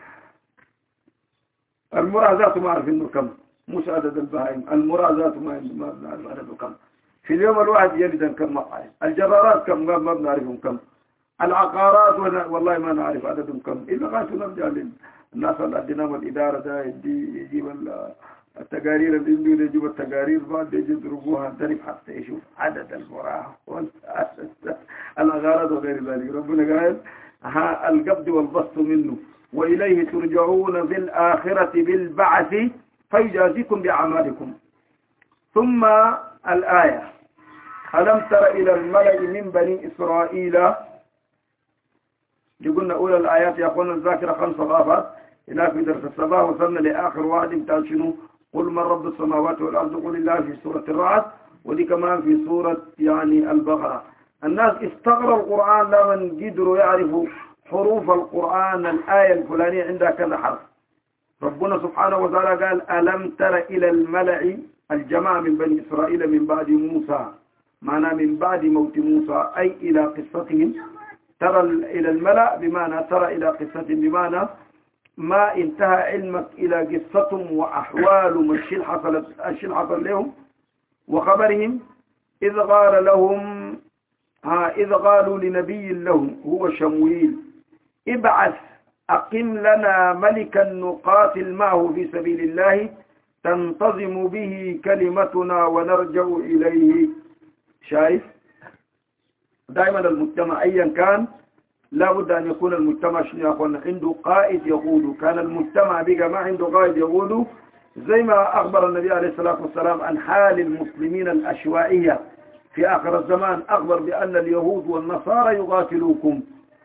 المراذات ما عارفين كم مش عدد البهائم المراذات ما نعرف عدده كم. في اليوم الواحد يلد كم مقاعد الجرارات كم ما بنعرفهم كم العقارات والله ما نعرف عددهم كم إلا غاية نرجع الناس الأدنى والإدارة ده يجي يجيب التقارير اللي يجيب التقارير بعد يجي يضربوها تريف حتى يشوف عدد المراه والأغارات وغير ذلك. ربنا قال ها القبض والبسط منه وإليه ترجعون في الآخرة بالبعث فيجازيكم بأعمالكم. ثم الآية ألم تر إلى الملأ من بني إسرائيل قلنا أولى الآيات يا أخوانا الذاكرة خمس غافات هناك في درس الصباح وصلنا لآخر واحد بتاع شنو قل من رب السماوات والأرض قل الله في سورة الرعد ودي كمان في سورة يعني البقرة. الناس استغروا القرآن لا من قدروا يعرفوا حروف القرآن الآية الفلانية عندها كذا حرف. ربنا سبحانه وتعالى قال ألم تر إلى الملأ الجماعة من بني إسرائيل من بعد موسى معنى من بعد موت موسى أي إلى قصتهم. ترى إلى الملأ بمعنى ترى إلى قصتهم بمعنى ما انتهى علمك إلى قصتهم وأحوال الشيء حصل الشيء حصل لهم وخبرهم. إذ قال لهم ها إذ قالوا لنبي لهم هو شمويل ابعث أقم لنا ملكا نقاتل معه في سبيل الله تنتظم به كلمتنا ونرجع إليه. شايف دائما المجتمع أيا كان لا بد أن يكون المجتمع شنو يقول عنده قائد يقوله. كان المجتمع بقى ما عنده قائد يقوله زي ما أخبر النبي عليه الصلاة والسلام عن حال المسلمين الأشوائية في آخر الزمان. أخبر بأن اليهود والنصارى يقاتلوكم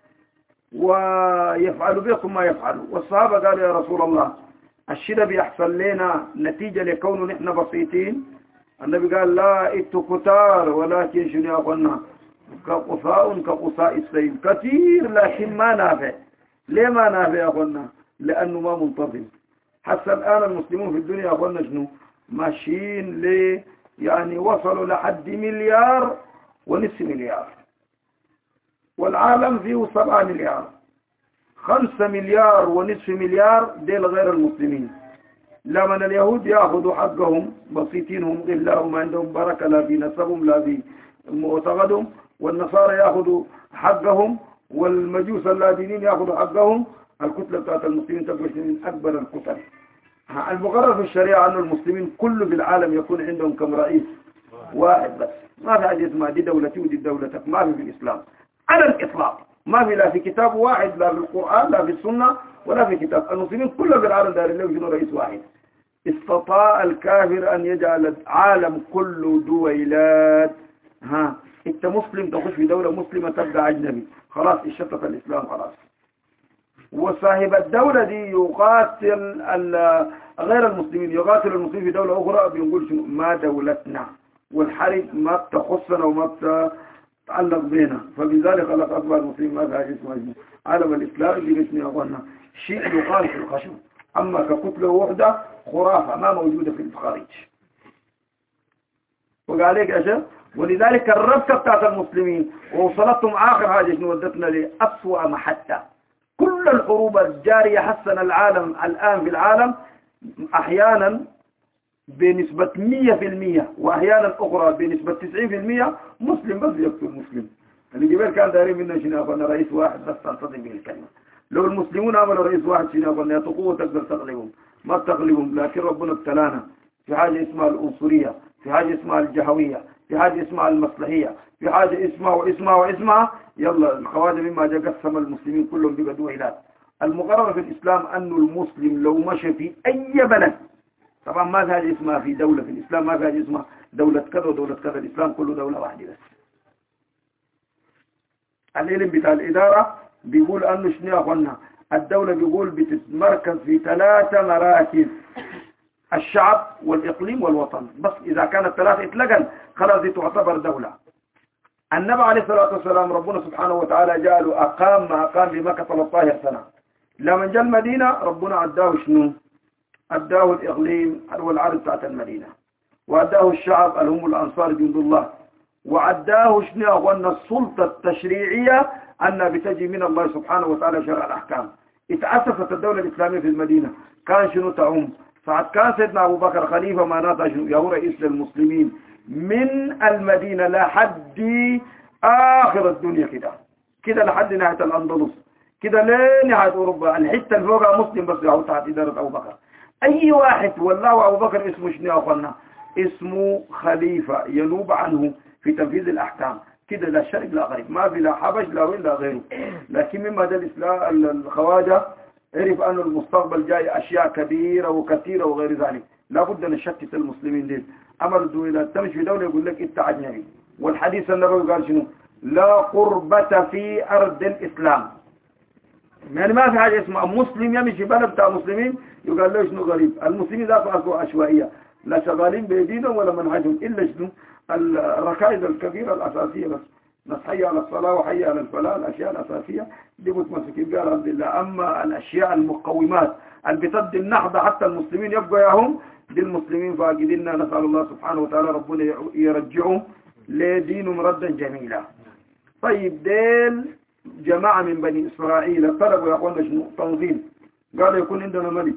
ويفعلوا بكم ما يفعلوا. والصحابة قالوا يا رسول الله الشيء بيحصل لنا نتيجة لكونه نحن بسيطين النبي قال لا إتو كتار ولكن شنو يا أخوانا كقصاء كقصاء السيل كثير لكن ما نافع. ليه ما نافع يا أخوانا؟ لأنه ما منتظم. حتى الآن المسلمون في الدنيا يا أخوانا شنو ماشيين ليه يعني وصلوا لحد مليار ونصف مليار، والعالم فيه سبعة مليار. خمسة مليار ونصف مليار ديل غير المسلمين. لما اليهود يأخذوا حقهم بسيطينهم إلا وما عندهم بركة لا في نسبهم لا في معتقدهم، والنصارى يأخذوا حقهم، والمجوس اللادينيين يأخذوا حقهم. الكتلة بتاعت المسلمين تبقى من أكبر الكتل. المقرر في الشريعة أن المسلمين كل في العالم يكون عندهم كم رئيس واحد بس. ما في حاجة اسمها دي دولتي ودي دولتك، ما في في الإسلام على الإطلاق. ما في لا في كتاب واحد، لا في القرآن لا في السنة ولا في كتاب. المسلمين كلهم في العالم دارين له يجنوا رئيس واحد. استطاع الكافر أن يجعل العالم كله دويلات. ها انت مسلم تخش في دولة مسلمة تبقى أجنبي، خلاص اشتت الإسلام خلاص. وصاحب الدولة دي يقاتل غير المسلمين، يقاتل المسلمين في دولة أخرى، بيقول شنو ما دولتنا والحرب ما تخصنا وما تتعلق بنا. فبذلك خلق أكبر المسلمين ما في اسمه عالم الإسلام اللي اسمه أخوانا شيء يقال في الخشب، أما ككتلة وحدة خرافة ما موجودة في الخارج. وقال لك أشياء. ولذلك الربكة بتاعت المسلمين ووصلتهم آخر حاجة شنو ودتنا لأسوأ محتة. كل الحروب الجارية حسن العالم الآن في العالم أحيانا بنسبة مية في المية وأحيانا أخرى بنسبة تسعين في المية مسلم بس يقتل مسلم. اللي جبال كان دارين منا شنو أخوانا رئيس واحد بس تنتظم به الكلمة. لو المسلمون عملوا رئيس واحد شنو أخوانا يتقوى تقدر تغلبهم، ما تغلبهم. لكن ربنا ابتلانا في حاجة اسمها العنصرية، في حاجة اسمها الجهوية، في حاجة اسمها المصلحية، في حاجة اسمها واسمها واسمها. يلا الخواجة مما جاء قسم المسلمين كلهم بقى دويلات. المقرر في الإسلام أنه المسلم لو مشى في أي بلد، طبعا ما في حاجة اسمها في دولة في الإسلام، ما في حاجة اسمها دولة كذا ودولة كذا. الإسلام كله دولة واحدة بس. العلم بتاع الإدارة بيقول أنه شنو يا أخوانا الدولة بيقول بتتمركز في ثلاثة مراكز: الشعب والإقليم والوطن. بس إذا كانت ثلاثة اتلقن خلاص دي تعتبر دولة. النبي عليه الصلاة والسلام ربنا سبحانه وتعالى جعله أقام ما أقام بمكة ثلاثة عشر سنة. لما جاء المدينة ربنا عداه شنو؟ عداه الإقليم والعرض بتاعت المدينة، وعداه الشعب اللي هم الأنصار جند الله، وعداه شنو أخوانا السلطة التشريعية أنها بتجي من الله سبحانه وتعالى شرع الأحكام. اتأسست الدولة الإسلامية في المدينة. كان شنو تعم ساعة كان سيدنا أبو بكر خليفة معناتها شنو يا هو رئيس للمسلمين من المدينة لحد آخر الدنيا كده كده لحد نهاية الأندلس كده لين نهاية أوروبا. الحتة اللي فوقها مسلم بس يعود تحت إدارة أبو بكر. أي واحد والله أبو بكر اسمه شنو يا أخوانا؟ اسمه خليفة ينوب عنه في تنفيذ الأحكام كده، لا شرق لا غريب، ما في لا حبش لا وين لا غيره. لكن مما ده الإسلام الخواجة عرف أن المستقبل جاي أشياء كبيرة وكثيرة وغير ذلك. لابد أن نشتت المسلمين دين. أمر الدولة تمشي في دولة يقول لك أنت أجنبي. والحديث النبوي قال شنو؟ لا قربة في أرض الإسلام. يعني ما في حاجة اسمها مسلم يمشي بلد بتاع مسلمين يقال له شنو غريب. المسلمين ذاتهم أصبحوا عشوائية، لا شغالين بيدينهم ولا منهجهم إلا شنو الركائز الكبيرة الأساسية بس. نصحي على الصلاة وحي على الفلاح، الأشياء الأساسية دي متمسكين بها الحمد لله. أما الأشياء المقومات اللي بتدي النهضة حتى المسلمين يبقوا ياهم دي المسلمين فاقدين. نسأل الله سبحانه وتعالى ربنا يرجعهم لدينهم ردا جميلا. طيب ديل جماعة من بني إسرائيل طلبوا يا أخوانا شنو؟ تنظيم. قالوا يكون عندنا ملك.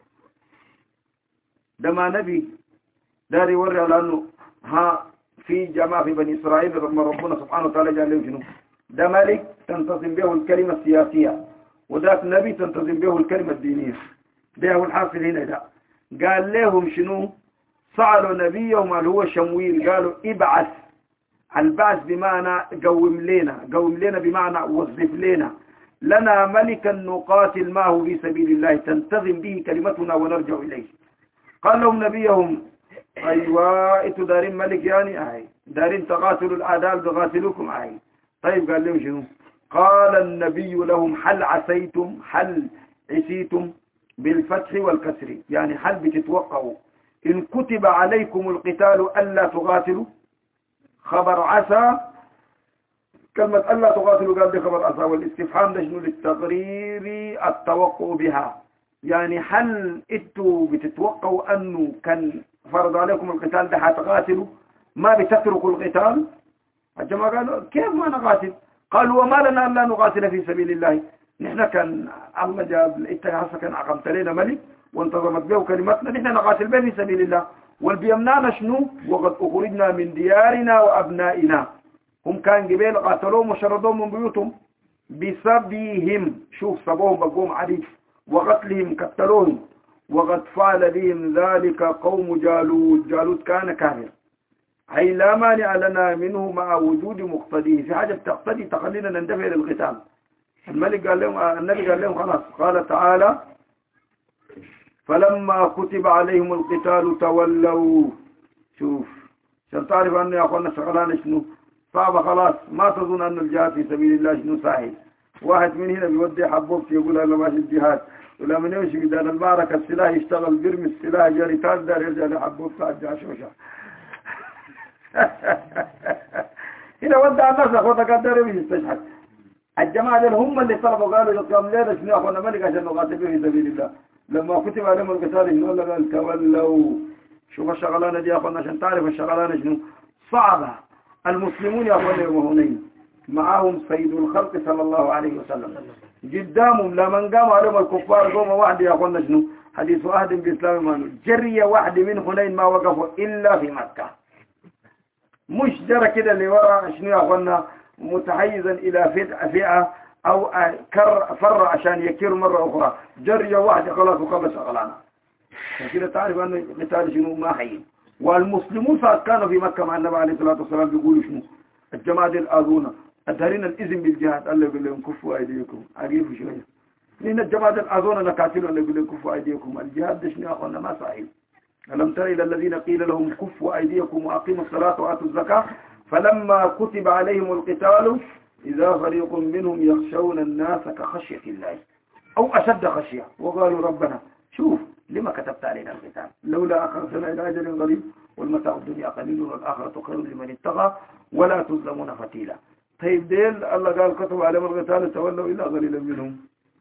ده ما نبي دار يوري على أنه ها في جماعة في بني إسرائيل لما ربنا سبحانه وتعالى جعل لهم شنو؟ ده ملك تنتظم به الكلمة السياسية، وذاك نبي تنتظم به الكلمة الدينية. ده هو الحاصل هنا. ده قال لهم شنو؟ سألوا نبيهم اللي هو شمويل قالوا ابعث. البعث بمعنى قوم لنا، قوم لنا بمعنى وظف لنا لنا ملكا نقاتل معه في سبيل الله تنتظم به كلمتنا ونرجع إليه. قال لهم نبيهم أيوة إنتوا دارين ملك يعني أهي، دارين تقاتلوا الأعداء بقاتلوكم أهي. طيب قال لهم شنو؟ قال النبي لهم هل عسيتم هل عسيتم بالفتح والكسر، يعني هل بتتوقعوا إن كتب عليكم القتال ألا تقاتلوا خبر عسى. كلمة ألا تقاتلوا قال دي خبر عسى، والاستفهام ده شنو؟ للتقرير التوقع بها، يعني هل انتوا بتتوقعوا أنه كان فرض عليكم القتال ده هتقاتلوا ما بتتركوا القتال؟ الجماعة قالوا كيف ما نقاتل؟ قالوا وما لنا أن لا نقاتل في سبيل الله، نحن كان الله جاب انت هسه كان عقمت لنا ملك وانتظمت به كلمتنا، نحن نقاتل به في سبيل الله، والبيمنانا شنو؟ وقد أخرجنا من ديارنا وأبنائنا. هم كان قبيل قاتلوهم وشردوهم من بيوتهم بسبيهم، شوف سبوهم بقوم عريف، وقتلهم قتلوهم، وقد فعل بهم ذلك قوم جالوت. جالوت كان كافر، أي لا مانع لنا منه مع وجود مقتديه، في حاجة تقتدي تخلينا نندفع للقتال. الملك قال لهم، النبي قال لهم خلاص. قال تعالى فلما كتب عليهم القتال تولوا. شوف عشان تعرف أنه يا أخوانا شغلان شنو صعبة، خلاص ما تظن أن الجهاد في سبيل الله شنو سهل. واحد من هنا بيودي حبوبتي يقول أنا ماشي الجهاد، ولما يمشي بدان المعركة السلاح يشتغل بيرمي السلاح جاري تال دار يرجع لحبوبته على الجاشوشة. هنا ودع الناس أخوة قدر يستشهد. الجماعة هم اللي طلبوا قالوا يقام ليلة شنو أخونا ملك عشان نقاتل به في سبيل الله. لما كتب عليهم القتال شنو قال تولوا. شوف الشغلانة دي يا أخونا عشان تعرف الشغلانة شنو صعبة. المسلمون يا أخونا يوم هنين معهم سيد الخلق صلى الله عليه وسلم، قدامهم لمن قام عليهم الكفار قوم واحد يا أخونا شنو حديث واحد بإسلام مانو جري واحد من هنين ما وقفوا إلا في مكة. مش جرى كده اللي ورا شنو يا أخونا متحيزا إلى فئة أو كر فر عشان يكير مرة أخرى، جري واحد خلاص وخلص شغلانه. كده تعرف أن القتال شنو ما حين. والمسلمون فقط كانوا في مكة مع النبي عليه الصلاة والسلام بيقولوا شنو الجماعة دي الآذونا أدهرين الإذن بالجهاد، الله يقول لهم كفوا أيديكم. عريفوا شوية لأن الجماعة دي الآذونا نكاتلوا، الله يقول لهم كفوا أيديكم. الجهاد ده شنو يا أخوانا ما صحيح. ألم تر إلى الذين قيل لهم كفوا أيديكم وأقيموا الصلاة وآتوا الزكاة فلما كتب عليهم القتال إذا فريق منهم يخشون الناس كخشية الله أو أشد خشية وقالوا ربنا شوف لما كتبت علينا القتال لولا أخرتنا إلى أجل قريب والمتاع الدنيا قليل والآخرة خير لمن اتقى ولا تظلمون فتيلا. طيب ديل الله قال كتب عليهم القتال تولوا إلا قليلا منهم.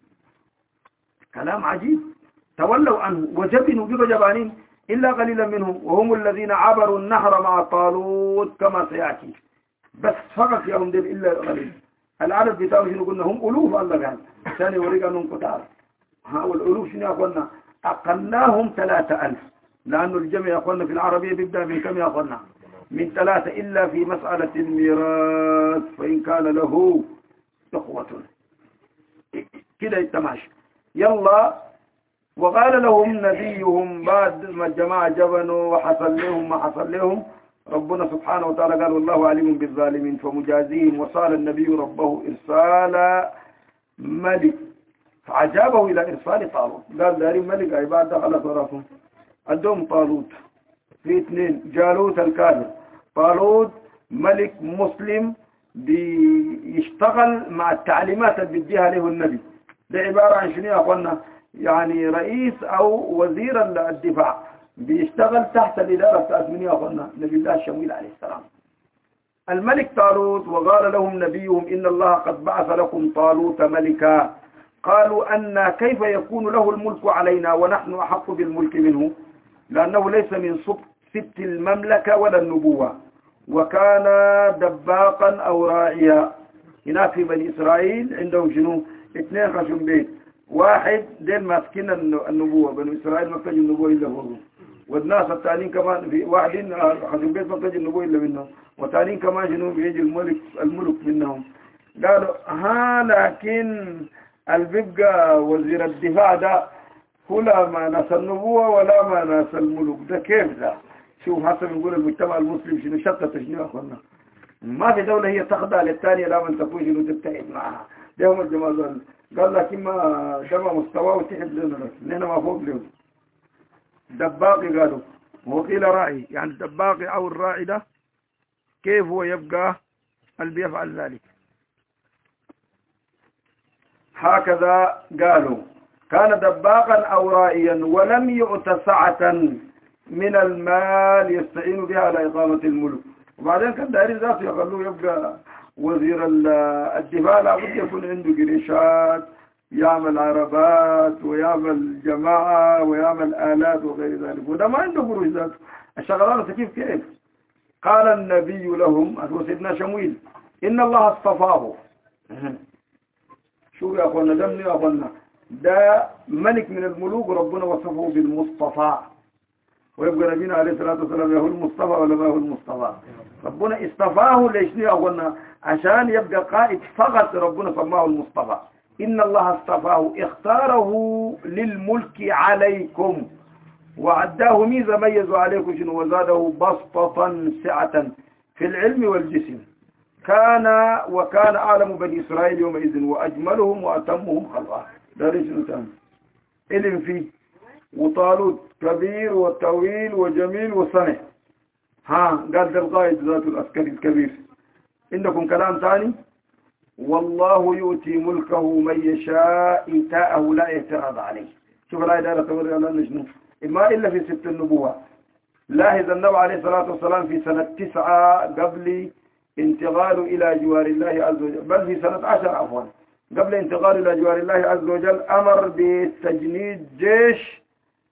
كلام عجيب. تولوا عنه وجبنوا بقى جبانين إلا قليلا منهم وهم الذين عبروا النهر مع طالوت كما سيأتي. بس فقط يا هم ديل إلا قليل. العدد بتاعه شنو قلنا هم ألوف الله قال ثاني ورقة أنهم كتار. ها والألوف شنو قلنا أقلناهم ثلاثة ألف لأنه الجمع يا أخوانا في العربية بيبدأ من كم يا أخوانا من ثلاثة إلا في مسألة الميراث فإن كان له إخوة كده التماشي. يلا وقال لهم نبيهم بعد ما الجماعة جبنوا وحصل لهم ما حصل لهم ربنا سبحانه وتعالى قال والله عليم بالظالمين فمجازيهم وصال النبي ربه إرسال ملك فعجابه إلى إرسال طالوت. قال داري ملك عباد دخل طرفهم عندهم طالوت في اثنين جالوت الكافر طالوت ملك مسلم بيشتغل مع التعليمات اللي بيديها له النبي. ده عبارة عن شنو يا أخوانا يعني رئيس أو وزير الدفاع بيشتغل تحت الإدارة بتاعت من يا أخوانا نبي الله الشمويل عليه السلام. الملك طالوت وقال لهم نبيهم إن الله قد بعث لكم طالوت ملكا قالوا أن كيف يكون له الملك علينا ونحن أحق بالملك منه لأنه ليس من ست المملكة ولا النبوة وكان دباقا أو راعيا. هناك في بني إسرائيل عندهم شنو اثنين خشم بيت واحد دين ماسكين النبوة بني إسرائيل ما تجي النبوة إلا هو والناس الثانيين كمان في واحد خشم بيت ما تجي النبوة إلا منهم وثانيين كمان شنو بيجي الملك الملك منهم. قالوا ها لكن البقى وزير الدفاع ده ولا ما ناس النبوة ولا ما ناس الملك ده كيف ده. شوف حسب نقول المجتمع المسلم شنو شتت شنو أخوانا ما في دولة هي تخضع للثانية لا من تكون شنو تبتعد معها. ده هم الجماعة قال لكن ما شبه مستواه وتحب لنا نحن ما فوق له. دباقي قالوا وقيل راعي يعني الدباقي أو الراعي ده كيف هو يبقى اللي بيفعل ذلك. هكذا قالوا كان دباقا أو رائيا ولم يؤت سعة من المال يستعين بها على إقامة الملك. وبعدين كان دايرين ذاته يخلوه يبقى وزير الدفاع، لابد يكون عنده قريشات، يعمل عربات ويعمل جماعة ويعمل آلات وغير ذلك، وده ما عنده قروش ذاته. الشغلانة كيف كيف. قال النبي لهم، هو سيدنا شمويل، إن الله اصطفاه. شو يا أخوانا، ده يا أخوانا، ده ملك من الملوك ربنا وصفه بالمصطفى. ويبقى نبينا عليه الصلاة والسلام يهو المصطفى ولا ما هو المصطفى؟ ربنا اصطفاه ليش يا أخوانا؟ عشان يبقى قائد فقط ربنا سماه المصطفى. إن الله اصطفاه، اختاره للملك عليكم، وعداه ميزة ميزوا عليكم شنو، وزاده بسطة سعة في العلم والجسم. كان وكان أعلم بني إسرائيل يومئذ وأجملهم وأتمهم خلقا. ده رجل تام علم فيه، وطالوت كبير وطويل وجميل وصنع. ها قال ده القائد ذات العسكري الكبير. عندكم كلام ثاني؟ والله يؤتي ملكه من يشاء إيتاءه لا يعترض عليه. شوف الآية دارة توري على نجنه إما إلا في ست النبوة. لاحظ النبي عليه الصلاة والسلام في سنة تسعة قبل انتقال إلى جوار الله عز وجل، بل في سنة عشر عفوا قبل انتقال إلى جوار الله عز وجل، أمر بتجنيد جيش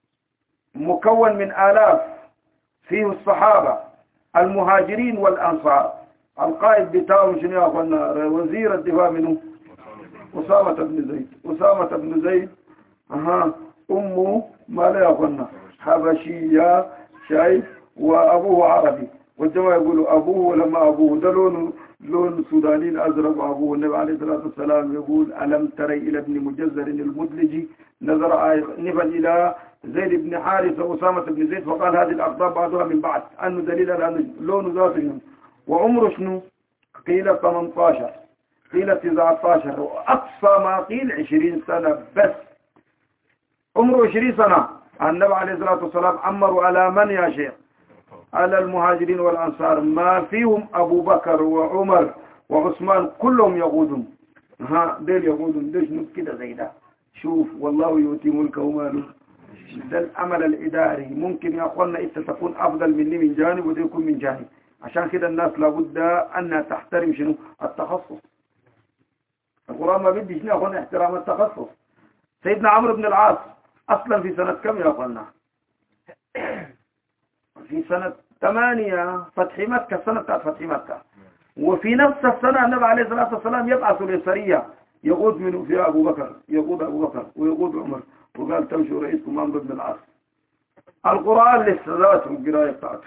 مكون من آلاف فيه الصحابة المهاجرين والأنصار. القائد بتاعهم شنو يا أخوانا؟ وزير الدفاع منه أسامة بن زيد. أسامة بن زيد أها أمه ما لا يا أخوانا حبشية شايف، وأبوه عربي، والجماعة يقولوا أبوه ولما أبوه ده لون لون سودانيين أزرق أبوه. النبي عليه الصلاة والسلام يقول ألم تري إلى ابن مجزر المدلجي نظر نفا إلى زيد بن حارثة وأسامة بن زيد فقال هذه الأقطاب بعضها من بعض، أنه دليل على أن لون ذاته. وعمره شنو؟ قيل ثمانية عشر، قيل تسعة عشر، وأقصى ما قيل عشرين سنة بس. عمره عشرين سنة. النبي عليه الصلاة والسلام عمروا على من يا شيخ؟ على المهاجرين والأنصار، ما فيهم أبو بكر وعمر وعثمان كلهم يقودهم. ها ديل يقودهم. ليش كده زي ده؟ شوف والله يؤتي ملكه ماله. ده الأمل الإداري. ممكن يا أخوانا إنت تكون أفضل مني من جانب وده يكون من جانب. عشان كده الناس لابد أنها تحترم شنو؟ التخصص. القرآن ما بدي شنو يا أخوانا؟ احترام التخصص. سيدنا عمرو بن العاص أصلا في سنة كم يا أخوانا؟ في سنة ثمانية فتح مكة، سنة فتح مكة. وفي نفس السنة النبي عليه الصلاة والسلام يبعث اليسرية يقود منه فيها أبو بكر، يقود أبو بكر ويقود عمر، وقال تمشوا رئيسكم عمرو بن العاص. القرآن لسه ذاته القراية بتاعته.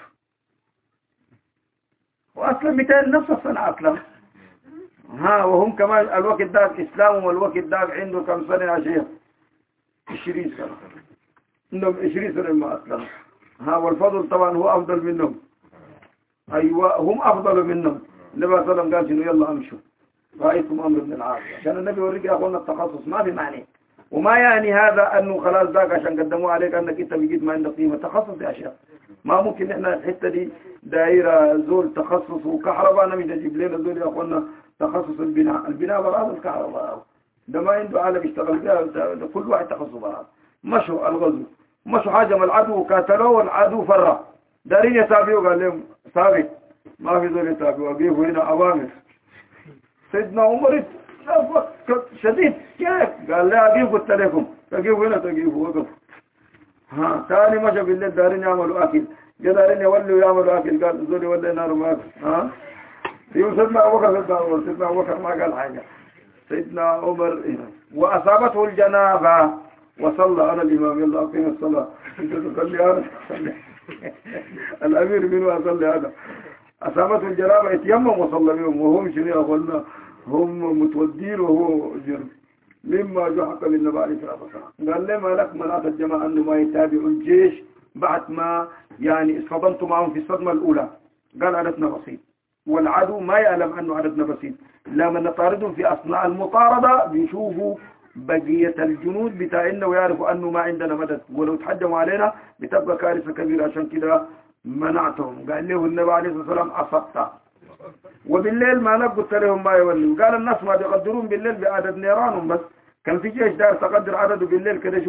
وأسلم مئتين نفس السنة أسلم. ها وهم كمان الوقت داك إسلام، والوقت داك عنده كم سنة يا شيخ؟ عشرين سنة. عندهم عشرين سنة ما أسلم. ها والفضل طبعا هو أفضل منهم. أيوة هم أفضل منهم. النبي صلى الله عليه وسلم قال شنو؟ يلا أمشوا رأيكم أمر بن العاص. عشان النبي يوريك يا أخوانا التخصص ما في معنى. وما يعني هذا أنه خلاص ذاك عشان قدموه عليك أنك أنت بقيت ما عندك قيمة. تخصص يا شيخ. ما ممكن إحنا الحتة دي دائرة زول تخصص وكهرباء، أنا مش أجيب لنا زول يا أخوانا تخصص البناء. البناء براد الكهرباء ده ما عنده عالم يشتغل بها. كل واحد تخصص براد. مشوا الغزو، مشوا حاجة من العدو كاتلوه والعدو فرة دارين يتابعوا. قال لهم ثابت ما في زول يتابعوا، أجيبوا هنا أوامر. سيدنا عمر شديد كيف؟ قال لا أجيب قلت لكم تجيبوا هنا تجيبوا وقف. ها ثاني مشى بالليل دارين يعملوا أكل، جاء دارين يولوا يعملوا أكل، قال زول يولي نار ما ها يقول سيدنا أبو بكر سيدنا عمر سيدنا أبو بكر ما قال حاجة. سيدنا عمر وأصابته الجنابة وصلى أنا الإمام يلا أقيم الصلاة أنت تصلي أنا تصلي الأمير منه أصلي هذا. أصابته الجنابة يتيمم وصلى بهم وهم شنو أقولنا هم متودين وهو جرم مما جحق للنبي عليه الصلاة والسلام. قال لما لك مناط الجماعة أنه ما يتابعوا الجيش بعد ما يعني اصطدمت معهم في الصدمة الأولى. قال عددنا بسيط والعدو ما يعلم أنه عددنا بسيط. لما نطاردهم في أثناء المطاردة بيشوفوا بقية الجنود بتاعنا ويعرفوا أنه ما عندنا مدد، ولو تحجموا علينا بتبقى كارثة كبيرة. عشان كده منعتهم. قال له النبي عليه الصلاة والسلام أصبت. وبالليل ما نقلت لهم ما يولوا. قال الناس ما بيقدرون بالليل بعدد نيرانهم بس. كان في جيش دار تقدر عدده بالليل كده شوف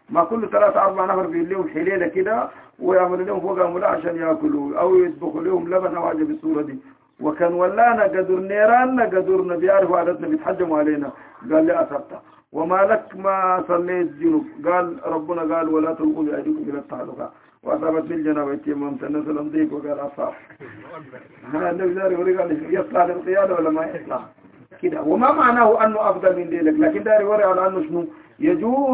ما كل ثلاثة أربع نفر بيليهم حليلة كده ويعملوا لهم فوق أمولا عشان يأكلوا أو يطبخوا لهم لبن أو حاجة بالصورة دي. وكان ولانا قدر نيراننا قدرنا بيعرفوا عادتنا بيتحجموا علينا. قال لي أصبت وما لك ما صليت جنوب. قال ربنا قال ولا تلقوا بأيديكم إلى التهلكة وأصابت بالجنابة يتيممت الناس الأنضيق وقال أصاب. النبي داري وري قال يصلح للقيادة ولا ما يصلح كده. وما معناه أنه أفضل من ذلك، لكن داري وري على أنه شنو يجوز